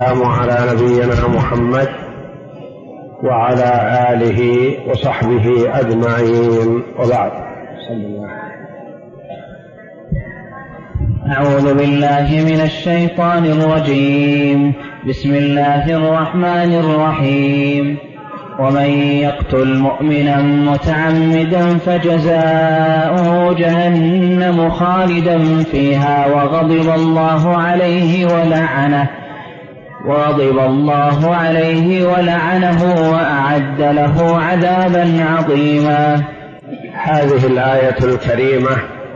على نبينا محمد وعلى آله وصحبه أجمعين، وبعد. أعوذ بالله من الشيطان الرجيم. بسم الله الرحمن الرحيم. ومن يقتل مؤمنا متعمدا فجزاؤه جهنم خالدا فيها وغضب الله عليه ولعنه وأعد له عذابا عظيما. هذه الآية الكريمة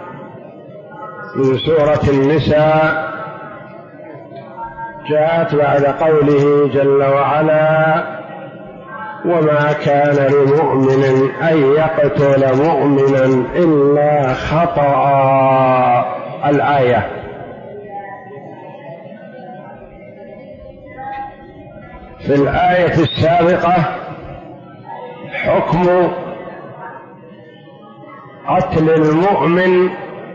من سورة النساء جاءت بعد قوله جل وعلا: وما كان لمؤمن أن يقتل مؤمنا إلا خطأ. الآية. في الآية السابقة حكم قتل المؤمن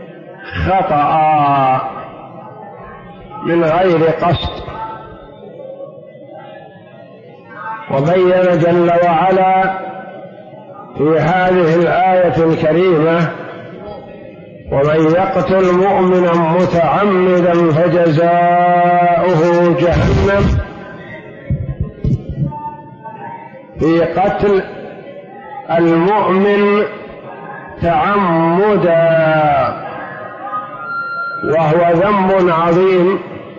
خطأ من غير قصد، وبين جل وعلا في هذه الآية الكريمة: ومن يقتل مؤمنا متعمدا فجزاؤه جهنم، في قتل المؤمن تعمدا، وهو ذنب عظيم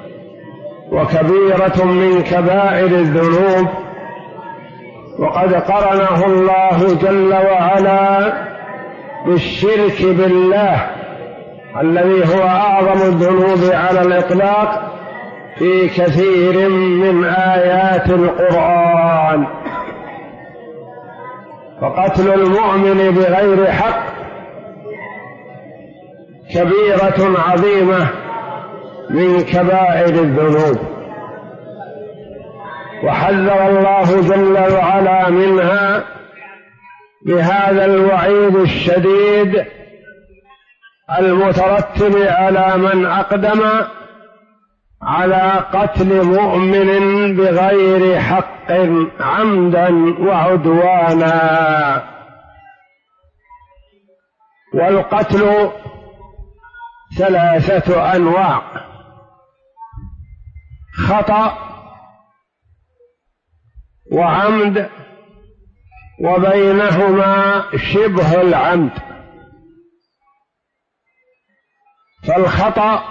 وكبيرة من كبائر الذنوب، وقد قرنه الله جل وعلا بالشرك بالله الذي هو أعظم الذنوب على الإطلاق في كثير من آيات القرآن. فقتل المؤمن بغير حق كبيرة عظيمة من كبائر الذنوب، وحذر الله جل وعلا منها بهذا الوعيد الشديد المترتب على من أقدم على قتل مؤمن بغير حق عمدا وعدوانا. والقتل ثلاثة أنواع: خطأ وعمد وبينهما شبه العمد. فالخطأ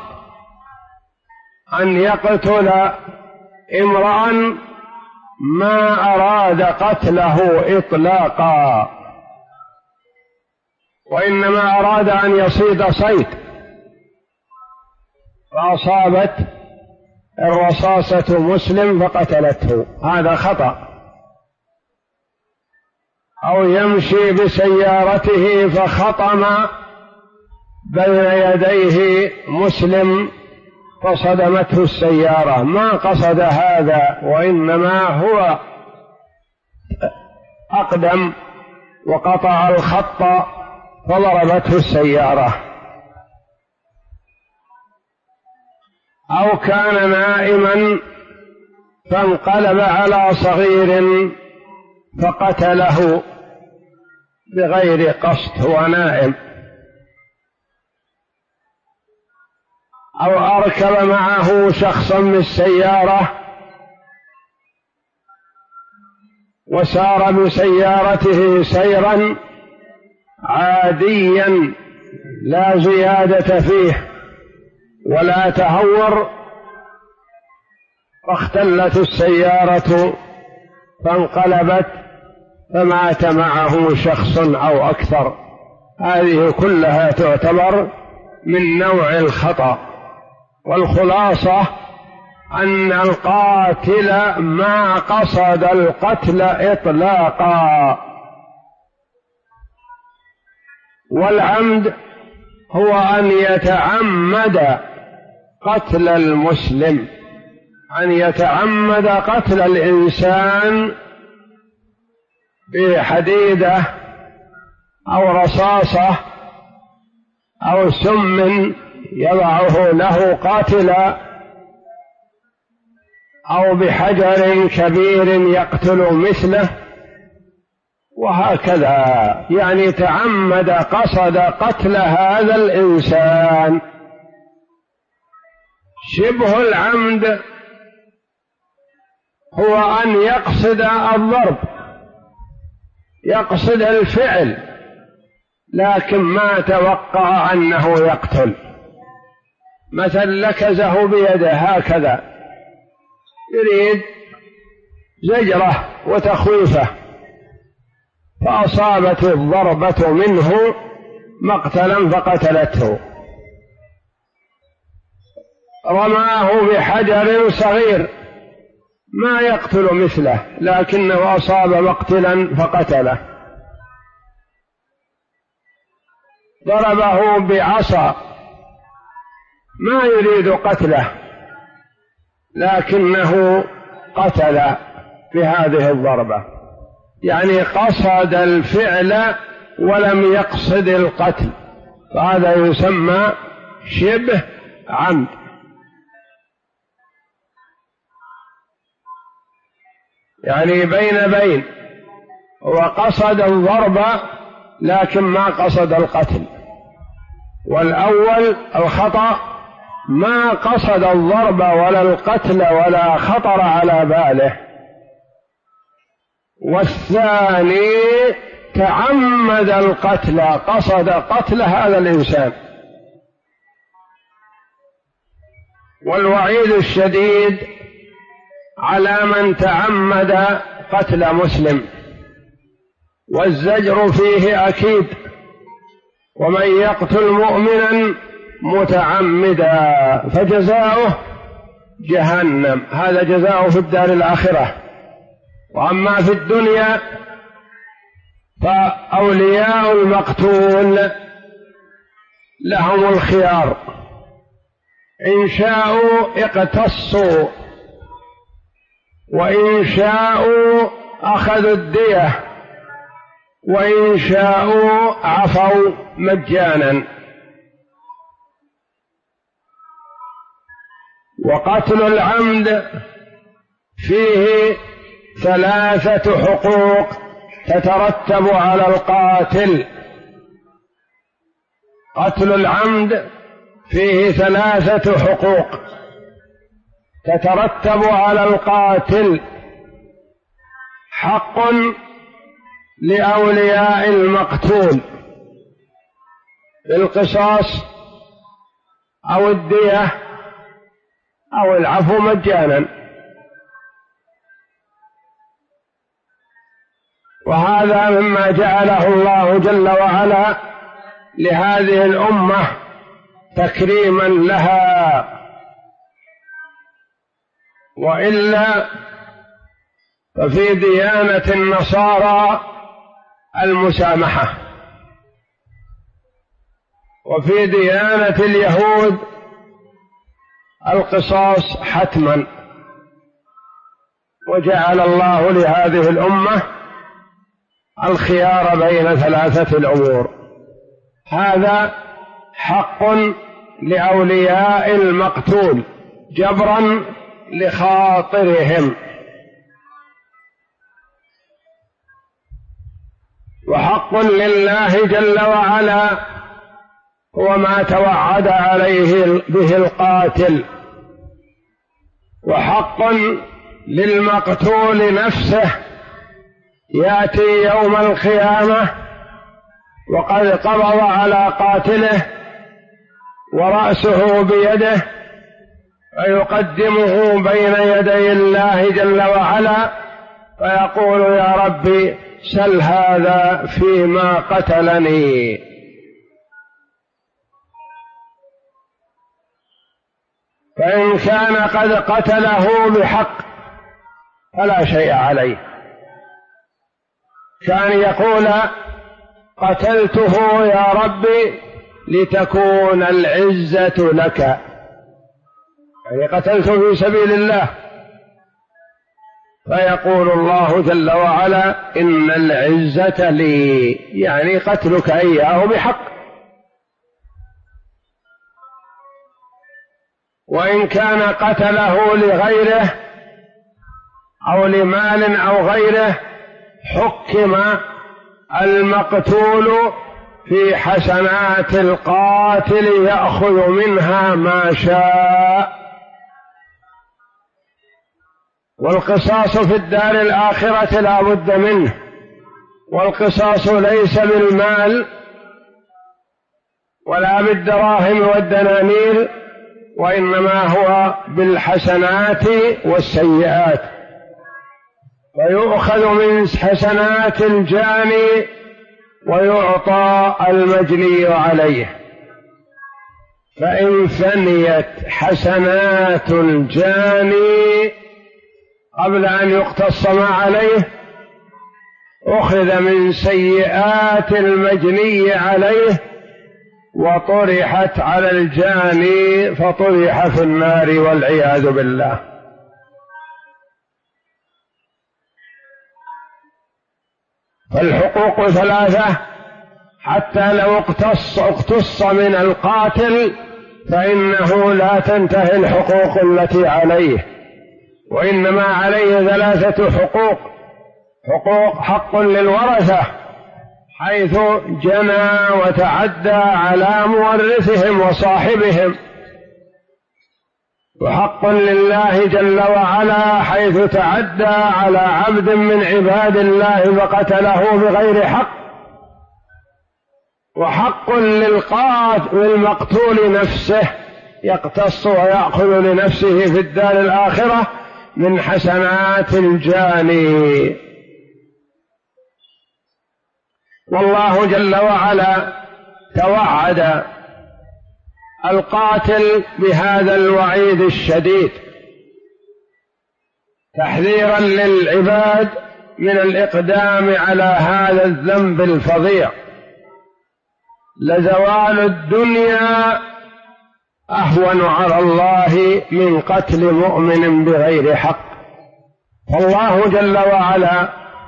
أن يقتل امرأ ما أراد قتله إطلاقا، وإنما أراد أن يصيد صيد فأصابت الرصاصة مسلم فقتلته، هذا خطأ. أو يمشي بسيارته فخطم بين يديه مسلم فصدمته السيارة، ما قصد هذا، وإنما هو أقدم وقطع الخط فضربته السيارة. أو كان نائما فانقلب على صغير فقتله بغير قصد، هو نائم. أو أركب معه شخصا بالسيارة وسار بسيارته سيرا عاديا لا زيادة فيه ولا تهور، فاختلت السيارة فانقلبت فمات معه شخص أو أكثر. هذه كلها تعتبر من نوع الخطأ. والخلاصة أن القاتل ما قصد القتل إطلاقا. والعمد هو أن يتعمد قتل المسلم، أن يتعمد قتل الإنسان بحديدة أو رصاصة أو سم يضعه له قاتلا أو بحجر كبير يقتل مثله، وهكذا، يعني تعمد قصد قتل هذا الإنسان. شبه العمد هو أن يقصد الضرب، يقصد الفعل، لكن ما توقع أنه يقتل. مثل لكزه بيده هكذا، يريد زجره وتخويفه، فأصابت الضربة منه مقتلا فقتلته. رماه بحجر صغير ما يقتل مثله، لكنه أصاب مقتلا فقتله. ضربه بعصا ما يريد قتله، لكنه قتل بهذه الضربة، يعني قصد الفعل ولم يقصد القتل، فهذا يسمى شبه عمد. يعني بين هو قصد الضرب لكن ما قصد القتل. والأول الخطأ ما قصد الضرب ولا القتل ولا خطر على باله. والثاني تعمد القتل، قصد قتل هذا الإنسان. والوعيد الشديد على من تعمد قتل مسلم، والزجر فيه أكيد. ومن يقتل مؤمنا متعمدا فجزاؤه جهنم، هذا جزاؤه في الدار الآخرة. وأما في الدنيا فأولياء المقتول لهم الخيار، إن شاءوا اقتصوا، وإن شاءوا أخذوا الدية، وإن شاءوا عفوا مجانا. وقتل العمد فيه 3 حقوق تترتب على القاتل. قتل العمد فيه 3 حقوق تترتب على القاتل: حق لأولياء المقتول بالقصاص أو الدية أو العفو مجانا. وهذا مما جعله الله جل وعلا لهذه الأمة تكريما لها، وإلا ففي ديانة النصارى المسامحة، وفي ديانة اليهود القصاص حتما. وجعل الله لهذه الأمة الخيار بين 3 الأمور. هذا حق لأولياء المقتول جبرا لخاطرهم، وحق لله جل وعلا هو ما توعد عليه به القاتل، وحق للمقتول نفسه يأتي يوم القيامة وقد قبض على قاتله ورأسه بيده، فيقدمه بين يدي الله جل وعلا فيقول: يا ربي سل هذا فيما قتلني. فإن كان قد قتله بحق فلا شيء عليه، كان يقول: قتلته يا ربي لتكون العزة لك، يعني قتلته في سبيل الله، فيقول الله جل وعلا: إن العزة لي، يعني قتلك إياه بحق. وإن كان قتله لغيره أو لمال أو غيره حكم المقتول في حسنات القاتل يأخذ منها ما شاء. والقصاص في الدار الآخرة لا بد منه، والقصاص ليس بالمال ولا بالدراهم والدنانير، وإنما هو بالحسنات والسيئات، ويؤخذ من حسنات الجاني ويعطى المجني عليه. فإن فنيت حسنات الجاني قبل أن يقتص ما عليه أخذ من سيئات المجني عليه وطرحت على الجاني فطرح في النار والعياذ بالله. فالحقوق ثلاثة، حتى لو اقتص من القاتل فإنه لا تنتهي الحقوق التي عليه، وإنما عليه ثلاثة حقوق: حق للورثة حيث جنى وتعدى على مورثهم وصاحبهم، وحق لله جل وعلا حيث تعدى على عبد من عباد الله فقتله بغير حق، وحق للمقتول نفسه يقتص ويأخذ لنفسه في الدار الآخرة من حسنات الجاني. والله جل وعلا توعد القاتل بهذا الوعيد الشديد تحذيرا للعباد من الإقدام على هذا الذنب الفظيع. لزوال الدنيا أهون على الله من قتل مؤمن بغير حق. فالله جل وعلا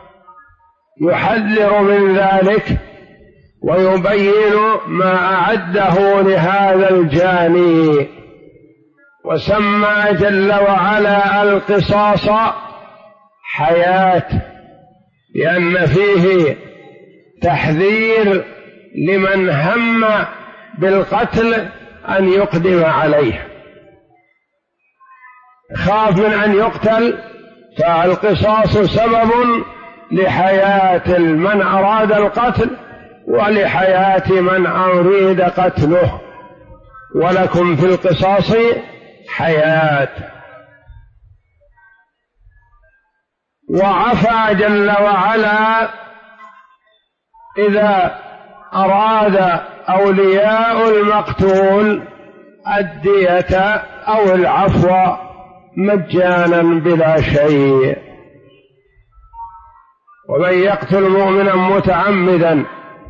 يحذر من ذلك ويبين ما أعده لهذا الجاني، وسمى جل وعلا القصاص حياة، لأن فيه تحذير لمن هم بالقتل أن يقدم عليه، خاف من أن يقتل، فالقصاص سبب لحياة من أراد القتل ولحياة من أريد قتله، ولكم في القصاص حياة. وعفى جل وعلا إذا أراد أولياء المقتول الدية أو العفو مجانا بلا شيء. ومن يقتل مؤمنا متعمدا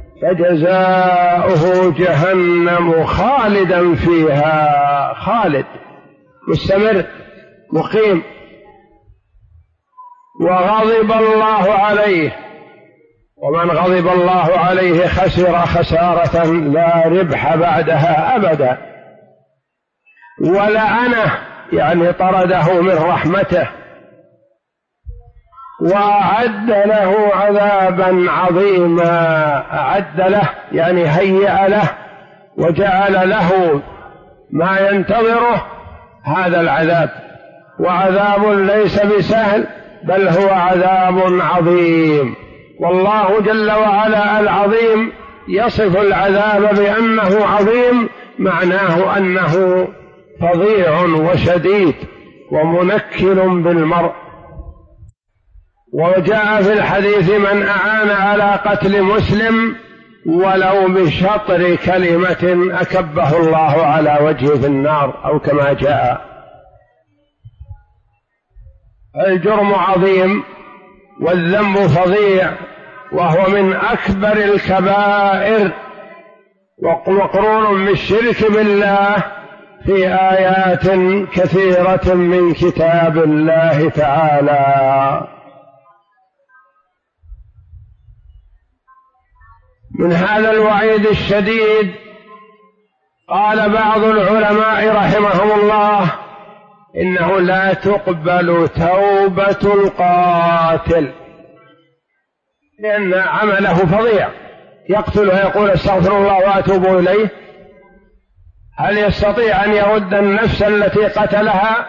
فجزاؤه جهنم خالدا فيها، خالد مستمر مقيم، وغضب الله عليه، ومن غضب الله عليه خسر خسارة لا ربح بعدها أبدا، ولعنه يعني طرده من رحمته، وأعد له عذابا عظيما. أعد له يعني هيأ له وجعل له ما ينتظره هذا العذاب، وعذاب ليس بسهل بل هو عذاب عظيم. والله جل وعلا العظيم يصف العذاب بأنه عظيم، معناه أنه فظيع وشديد ومنكل بالمرء. وجاء في الحديث: من أعان على قتل مسلم ولو بشطر كلمة أكبه الله على وجهه في النار، أو كما جاء. الجرم عظيم والذنب فظيع، وهو من أكبر الكبائر، ومقرون بالشرك بالله في آيات كثيرة من كتاب الله تعالى. من هذا الوعيد الشديد قال بعض العلماء رحمهم الله: إنه لا تقبل توبة القاتل، لأن عمله فظيع، يقتل ويقول استغفر الله وأتوب إليه. هل يستطيع أن يرد النفس التي قتلها؟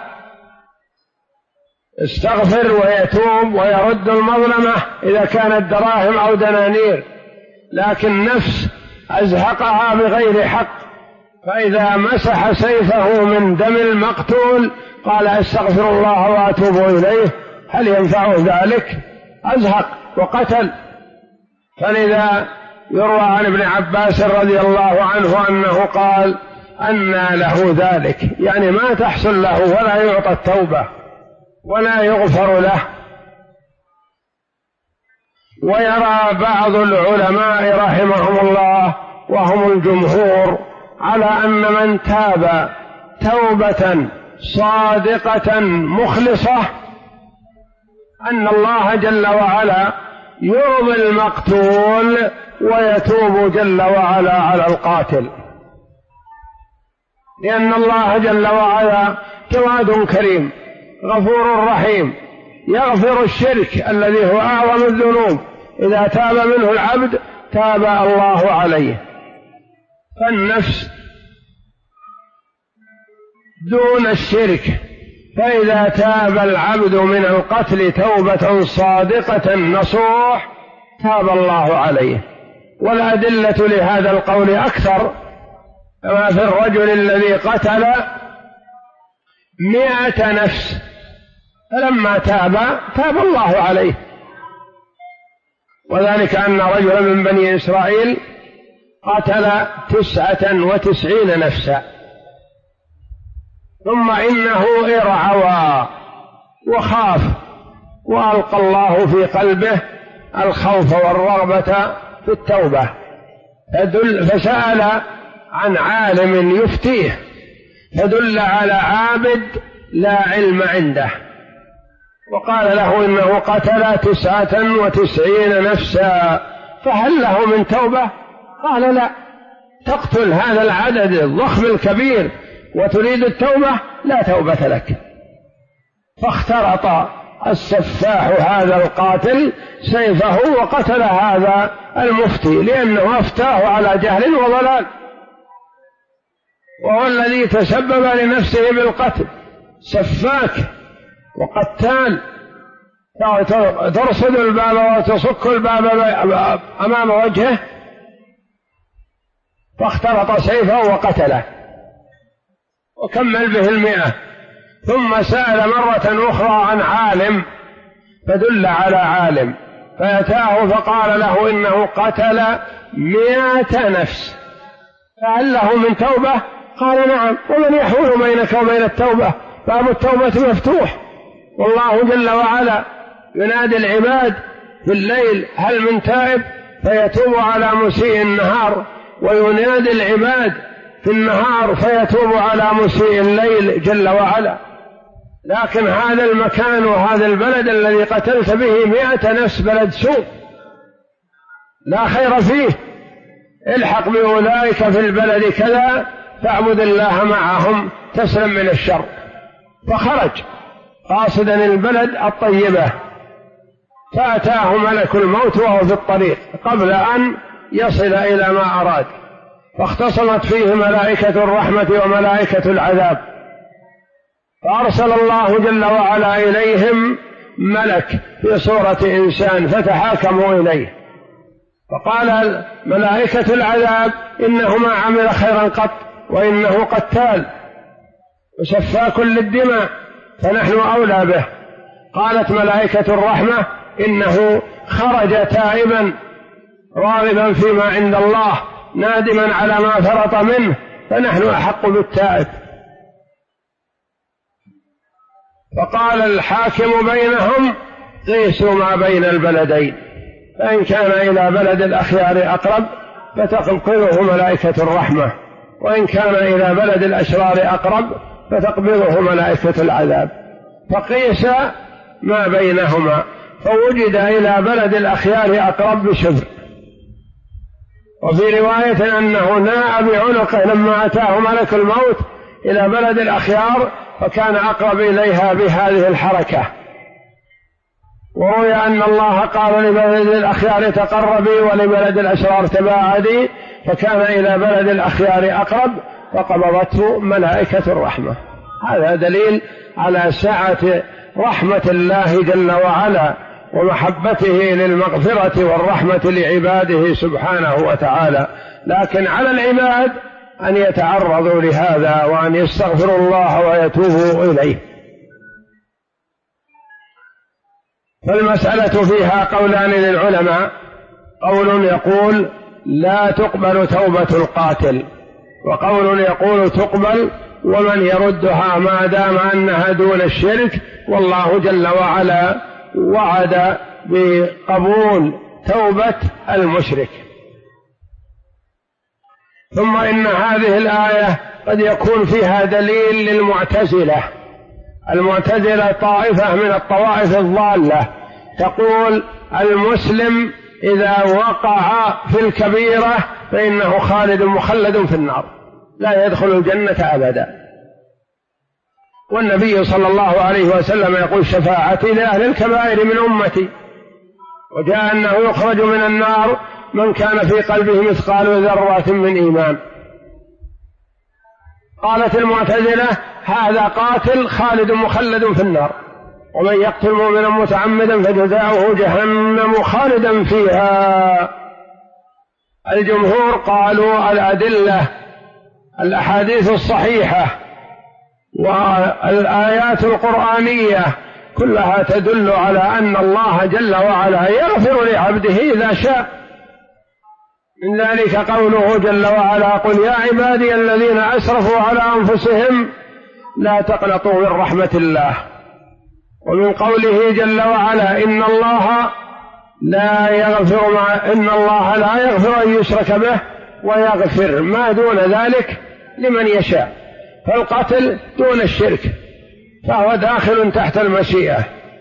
استغفر ويتوب ويرد المظلمة إذا كانت دراهم أو دنانير، لكن نفس أزهقها بغير حق، فإذا مسح سيفه من دم المقتول قال استغفر الله وأتوب إليه، هل ينفعه ذلك؟ أزهق وقتل. فلذا يروى عن ابن عباس رضي الله عنه أنه قال أنى له ذلك، يعني ما تحصل له ولا يعطى التوبة ولا يغفر له. ويرى بعض العلماء رحمهم الله وهم الجمهور على أن من تاب توبة صادقة مخلصة أن الله جل وعلا يرضي المقتول ويتوب جل وعلا على القاتل، لأن الله جل وعلا جواد كريم غفور رحيم، يغفر الشرك الذي هو أعظم الذنوب، إذا تاب منه العبد تاب الله عليه. فالنفس دون الشرك، فإذا تاب العبد من القتل توبة صادقة نصوح تاب الله عليه. والأدلة لهذا القول أكثر، كما في الرجل الذي قتل 100 نفس فلما تاب الله عليه، وذلك أن رجلا من بني إسرائيل قتل 99 نفسا، ثم إنه ارعوى وخاف، وألقى الله في قلبه الخوف والرغبة في التوبة، فسأل عن عالم يفتيه فدل على عابد لا علم عنده، وقال له إنه قتل 99 نفسا، فهل له من توبة؟ قال لا. تقتل هذا العدد الضخم الكبير وتريد التوبة؟ لا توبة لك. فاخترط السفاح هذا القاتل سيفه وقتل هذا المفتي، لأنه أفتاه على جهل وضلال، وهو الذي تسبب لنفسه بالقتل. سفاك وقتال، ترصد الباب وتصك الباب أمام وجهه، فاخترط سيفه وقتله وكمل به 100. ثم سأل مرة أخرى عن عالم فدل على عالم، فأتاه فقال له إنه قتل 100 نفس، فهل له من توبة؟ قال نعم. ومن يحول بينك وبين التوبة؟ باب التوبة مفتوح، والله جل وعلا ينادي العباد في الليل هل من تائب فيتوب على مسيء النهار، وينادي العباد في النهار فيتوب على مسيء الليل جل وعلا. لكن هذا المكان وهذا البلد الذي قتلت به 100 نفس بلد سوء لا خير فيه، الحق بأولئك في البلد كذا فاعبد الله معهم تسلم من الشر. فخرج قاصدا البلد الطيبة، فأتاه ملك الموت وهو في الطريق قبل أن يصل إلى ما أراد، فاختصمت فيه ملائكة الرحمة وملائكة العذاب، فأرسل الله جل وعلا إليهم ملك في صورة إنسان فتحاكموا إليه، فقال ملائكة العذاب إنه ما عمل خيرا قط، وإنه قتال وسفاك للدماء فنحن أولى به. قالت ملائكة الرحمة إنه خرج تائبا راغبا فيما عند الله نادما على ما فرط منه فنحن أحق بالتائب. فقال الحاكم بينهم قيسوا ما بين البلدين، فإن كان إلى بلد الأخيار أقرب فتقبضه ملائكة الرحمة، وإن كان إلى بلد الأشرار أقرب فتقبضه ملائكة العذاب. فقيس ما بينهما فوجد إلى بلد الأخيار أقرب بشبر. وفي رواية أنه ناء بعنقه لما أتاه ملك الموت إلى بلد الأخيار فكان أقرب إليها بهذه الحركة. وروي أن الله قال لبلد الأخيار تقربي ولبلد الأشرار تباعدي، فكان إلى بلد الأخيار أقرب فقبضته ملائكة الرحمة. هذا دليل على سعة رحمة الله جل وعلا ومحبته للمغفرة والرحمة لعباده سبحانه وتعالى، لكن على العباد أن يتعرضوا لهذا وأن يستغفروا الله ويتوبوا إليه. فالمسألة فيها قولان للعلماء، قول يقول لا تقبل توبة القاتل، وقول يقول تقبل ومن يردها ما دام أنها دون الشرك، والله جل وعلا وعد بقبول توبة المشرك. ثم إن هذه الآية قد يكون فيها دليل للمعتزلة. المعتزلة طائفة من الطوائف الضالة تقول المسلم إذا وقع في الكبيرة فإنه خالد مخلد في النار لا يدخل الجنة أبدا، والنبي صلى الله عليه وسلم يقول شفاعتي لأهل الكبائر من أمتي، وجاء أنه يخرج من النار من كان في قلبه مثقال ذرة من إيمان. قالت المعتزلة هذا قاتل خالد مخلد في النار، ومن يقتل مؤمنا متعمدا فجزاؤه جهنم خالدا فيها. الجمهور قالوا الأدلة الأحاديث الصحيحة والآيات القرآنية كلها تدل على أن الله جل وعلا يغفر لعبده إذا شاء. من ذلك قوله جل وعلا قل يا عبادي الذين أسرفوا على أنفسهم لا تقنطوا من رحمة الله. ومن قوله جل وعلا إن الله لا يغفر أن يشرك به ويغفر ما دون ذلك لمن يشاء، فالقتل دون الشرك فهو داخل تحت المشيئة،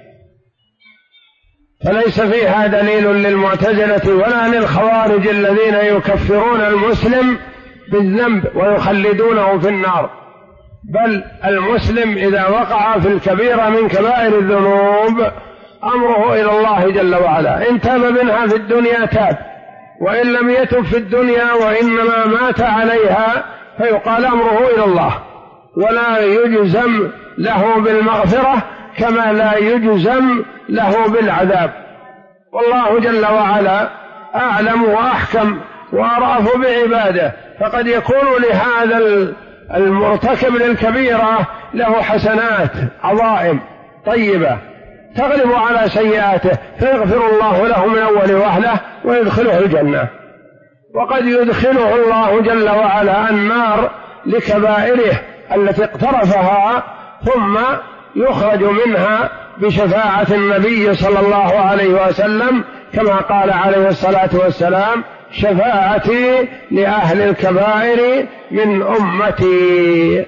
فليس فيها دليل للمعتزلة ولا للخوارج الذين يكفرون المسلم بالذنب ويخلدونه في النار، بل المسلم إذا وقع في الكبيرة من كبائر الذنوب أمره إلى الله جل وعلا، إن تاب منها في الدنيا تاب، وإن لم يتب في الدنيا وإنما مات عليها فيقال أمره إلى الله، ولا يجزم له بالمغفرة كما لا يجزم له بالعذاب. والله جل وعلا أعلم وأحكم وأرأف بعباده، فقد يكون لهذا المرتكب للكبيرة له حسنات عظائم طيبة تغلب على سيئاته فيغفر الله له من أول وهلة ويدخله الجنة، وقد يدخله الله جل وعلا النار لكبائره التي اقترفها ثم يخرج منها بشفاعة النبي صلى الله عليه وسلم كما قال عليه الصلاة والسلام شفاعتي لأهل الكبائر من أمتي.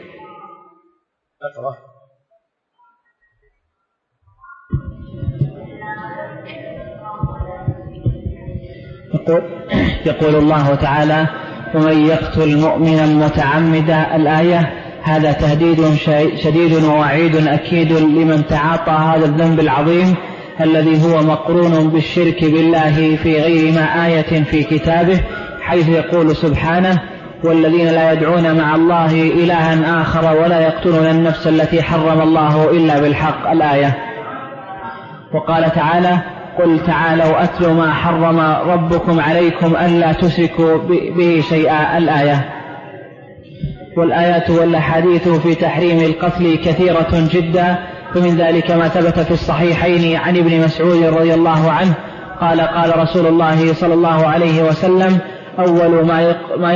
يقول الله تعالى ومن يقتل مؤمنا متعمدا، الآية هذا تهديد شديد ووعيد أكيد لمن تعاطى هذا الذنب العظيم الذي هو مقرون بالشرك بالله في غير ما آية في كتابه، حيث يقول سبحانه والذين لا يدعون مع الله إلها آخر ولا يقتلون النفس التي حرم الله إلا بالحق، الآية. وقال تعالى قل تعالوا أتلوا ما حرم ربكم عليكم ألا تشركوا به شيئا، الآية. والآيات والأحاديث في تحريم القتل كثيرة جدا، فمن ذلك ما ثبت في الصحيحين عن ابن مسعود رضي الله عنه قال قال رسول الله صلى الله عليه وسلم أول ما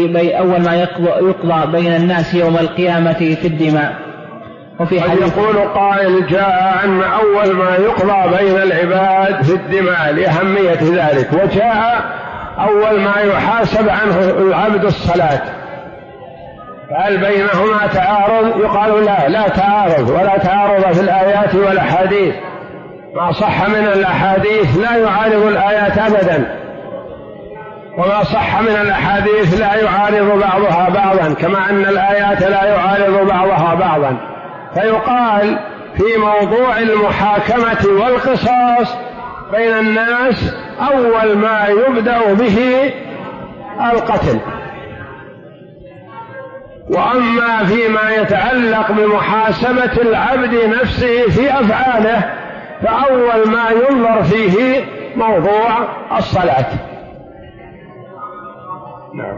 يقضى بين الناس يوم القيامة في الدماء. وفي حديث يقول قائل جاء أن أول ما يقضى بين العباد في الدماء لأهمية ذلك، وجاء أول ما يحاسب عنه العبد الصلاة، فهل بينهما تعارض؟ يقال لا تعارض، ولا تعارض في الآيات والأحاديث، ما صح من الأحاديث لا يعارض الآيات أبدا، وما صح من الأحاديث لا يعارض بعضها بعضا، كما أن الآيات لا يعارض بعضها بعضا، فيقال في موضوع المحاكمة والقصاص بين الناس أول ما يبدأ به القتل، وأما فيما يتعلق بمحاسبة العبد نفسه في أفعاله فأول ما ينظر فيه موضوع الصلاة. نعم.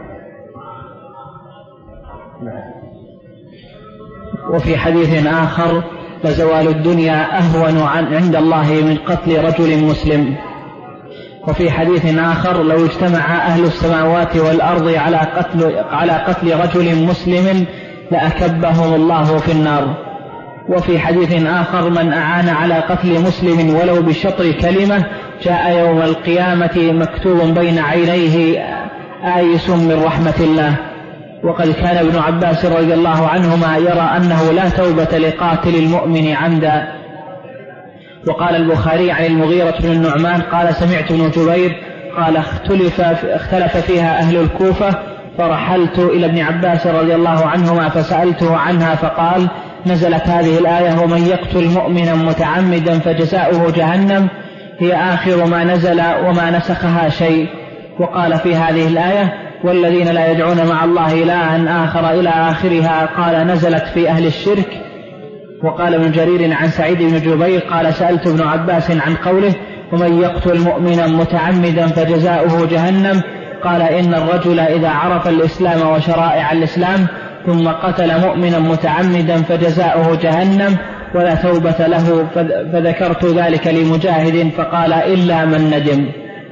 وفي حديث آخر: لزوال الدنيا أهون عند الله من قتل رجل مسلم. وفي حديث آخر: لو اجتمع أهل السماوات والأرض على قتل رجل مسلم لأكبهم الله في النار. وفي حديث آخر: من أعان على قتل مسلم ولو بشطر كلمة جاء يوم القيامة مكتوب بين عينيه آيس من رحمة الله. وقد كان ابن عباس رضي الله عنهما يرى أنه لا توبة لقاتل المؤمن عمدا. وقال البخاري عن المغيرة بن النعمان قال: سمعت ابن جبير قال: اختلف فيها أهل الكوفة، فرحلت إلى ابن عباس رضي الله عنهما فسألته عنها فقال: نزلت هذه الآية: ومن يقتل مؤمنا متعمدا فجزاؤه جهنم، هي آخر ما نزل وما نسخها شيء. وقال في هذه الآية: والذين لا يدعون مع الله إلها آخر إلى آخرها، قال: نزلت في أهل الشرك. وقال ابن جرير عن سعيد بن جبير قال: سألت ابن عباس عن قوله: ومن يقتل مؤمنا متعمدا فجزاؤه جهنم، قال: إن الرجل إذا عرف الإسلام وشرائع الإسلام ثم قتل مؤمنا متعمدا فجزاؤه جهنم ولا توبة له. فذكرت ذلك لمجاهد فقال: إلا من ندم.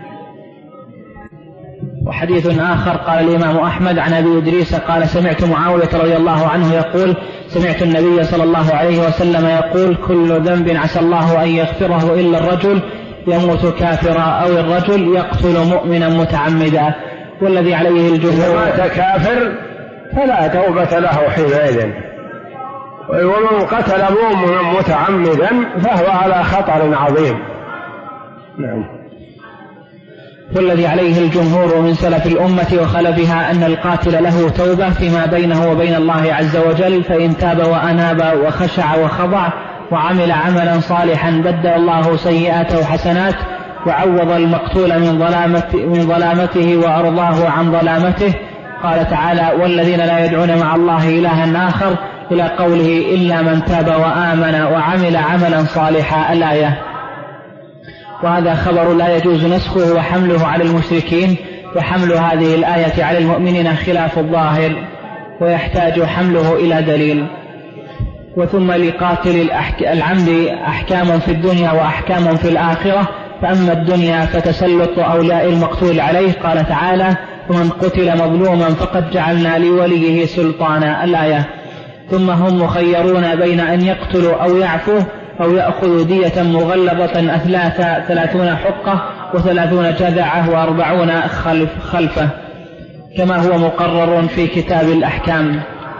وحديث آخر قال الإمام أحمد عن أبي إدريس قال: سمعت معاوية رضي الله عنه يقول: سمعت النبي صلى الله عليه وسلم يقول: كل ذنب عسى الله أن يغفره إلا الرجل يموت كافرا أو الرجل يقتل مؤمنا متعمدا. والذي عليه الجمهور: إذا مات كافر فلا توبة له حينئذ، ومن قتل مؤمنا متعمدا فهو على خطر عظيم. نعم. والذي عليه الجمهور من سلف الأمة وخلفها أن القاتل له توبة فيما بينه وبين الله عز وجل، فإن تاب وأناب وخشع وخضع وعمل عملا صالحا بدل الله سيئاته حسنات وعوض المقتول من ظلامته وأرضاه عن ظلامته. قال تعالى: والذين لا يدعون مع الله إلها آخر، إلى قوله: إلا من تاب وآمن وعمل عملا صالحا، الآية. وهذا خبر لا يجوز نسخه وحمله على المشركين، وحمل هذه الآية على المؤمنين خلاف الظاهر، ويحتاج حمله إلى دليل. وثم لقاتل العمد أحكام في الدنيا وأحكام في الآخرة. فأما الدنيا فتسلط أولياء المقتول عليه، قال تعالى: ومن قتل مظلوما فقد جعلنا لوليه سلطانا، الآية. ثم هم مخيرون بين أن يقتلوا أو يعفوا أو يأخذوا دية مغلظة أثلاث 30 حقة و30 جذعة و40 خلفة، كما هو مقرر في كتاب الأحكام.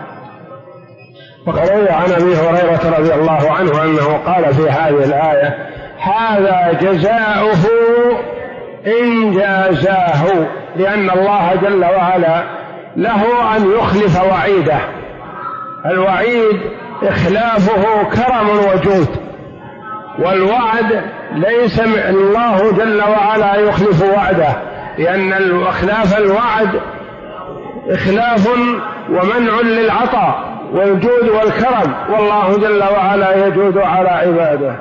وروي عن أبي هريرة رضي الله عنه أنه قال في هذه الآية: هذا جزاؤه إن جازاه، لأن الله جل وعلا له أن يخلف وعيده. الوعيد إخلافه كرم وجود، والوعد ليس الله جل وعلا يخلف وعده، لأن إخلاف الوعد إخلاف ومنع للعطاء والجود والكرم، والله جل وعلا يجود على عباده.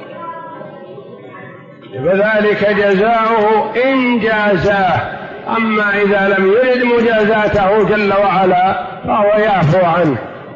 فذلك جزاؤه إن جازاه، أما إذا لم يرد مجازاته جل وعلا فهو يعفو عنه.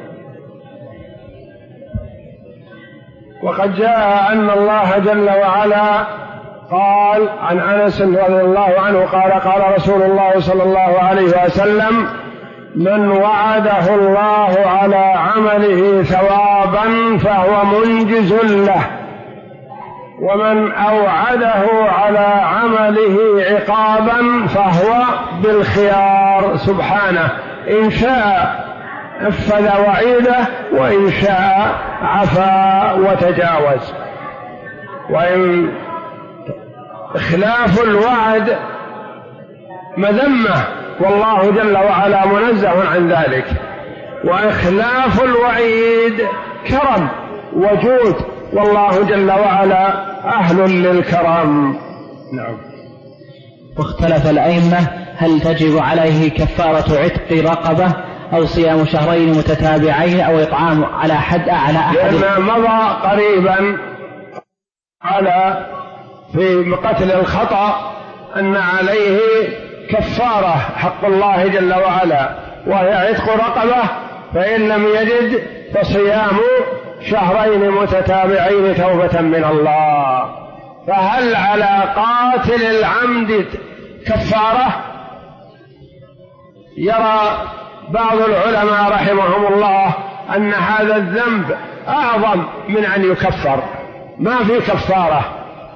وقد جاء أن الله جل وعلا قال عن أنس رضي الله عنه قال: قال رسول الله صلى الله عليه وسلم: من وعده الله على عمله ثوابا فهو منجز له، ومن أوعده على عمله عقابا فهو بالخيار سبحانه، إن شاء نفذ وعيده وإن شاء عفا وتجاوز. وإن إخلاف الوعد مذمة، والله جل وعلا منزه عن ذلك، وإخلاف الوعيد كرم وجود، والله جل وعلا أهل للكرم. نعم. واختلف الأئمة هل تجب عليه كفارة عتق رقبة أو صيام شهرين متتابعين أو إطعام على أحد لأن مضى قريبا على في قتل الخطأ أن عليه كفارة حق الله جل وعلا وهي عتق رقبة، فإن لم يجد فصيام شهرين متتابعين توبة من الله. فهل على قاتل العمد كفارة؟ يرى بعض العلماء رحمهم الله أن هذا الذنب أعظم من أن يكفر، ما في كفارة،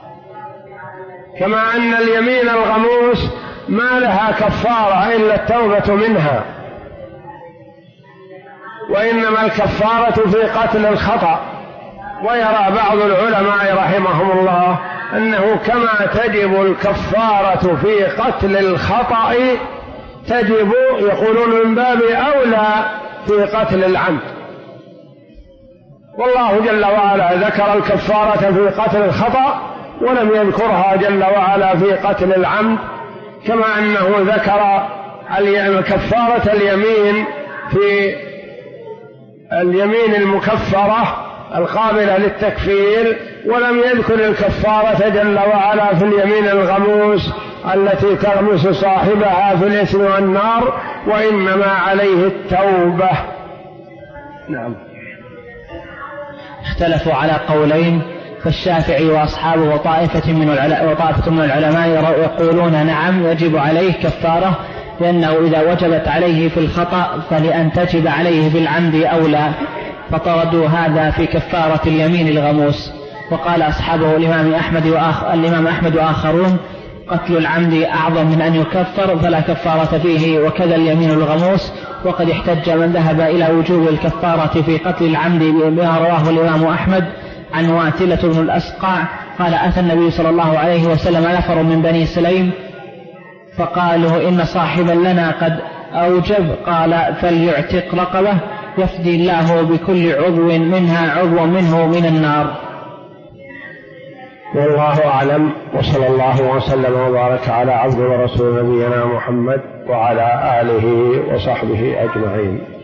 كما أن اليمين الغموس ما لها كفارة إلا التوبة منها، وإنما الكفارة في قتل الخطأ. ويرى بعض العلماء رحمهم الله أنه كما تجب الكفارة في قتل الخطأ تجب، يقولون من باب أولى في قتل العمد. والله جل وعلا ذكر الكفارة في قتل الخطأ ولم يذكرها جل وعلا في قتل العمد، كما أنه ذكر كفارة اليمين في اليمين المكفرة القابلة للتكفير، ولم يذكر الكفارة جل وعلا في اليمين الغموس التي تغمس صاحبها في الإثم والنار، وإنما عليه التوبة. نعم. اختلفوا على قولين، فالشافعي وأصحابه وطائفة من العلماء يقولون نعم يجب عليه كفارة، لأنه إذا وجبت عليه في الخطأ فلأن تجب عليه بالعمد أولى، فطردوا هذا في كفارة اليمين الغموس. وقال أصحابه الإمام أحمد وآخرون قتل العمد أعظم من أن يكفر فلا كفارة فيه، وكذا اليمين الغموس. وقد احتج من ذهب إلى وجوب الكفارة في قتل العمد بما رواه الإمام أحمد عن واتلة بن الأسقع قال أتى النبي صلى الله عليه وسلم نفر من بني سليم فقالوا إن صاحبا لنا قد أوجب، قال فليعتق رقبة يفدي الله بكل عضو منها عضو منه من النار. والله أعلم، وصلى الله وسلم وبارك على عبد ورسول نبينا محمد وعلى آله وصحبه أجمعين.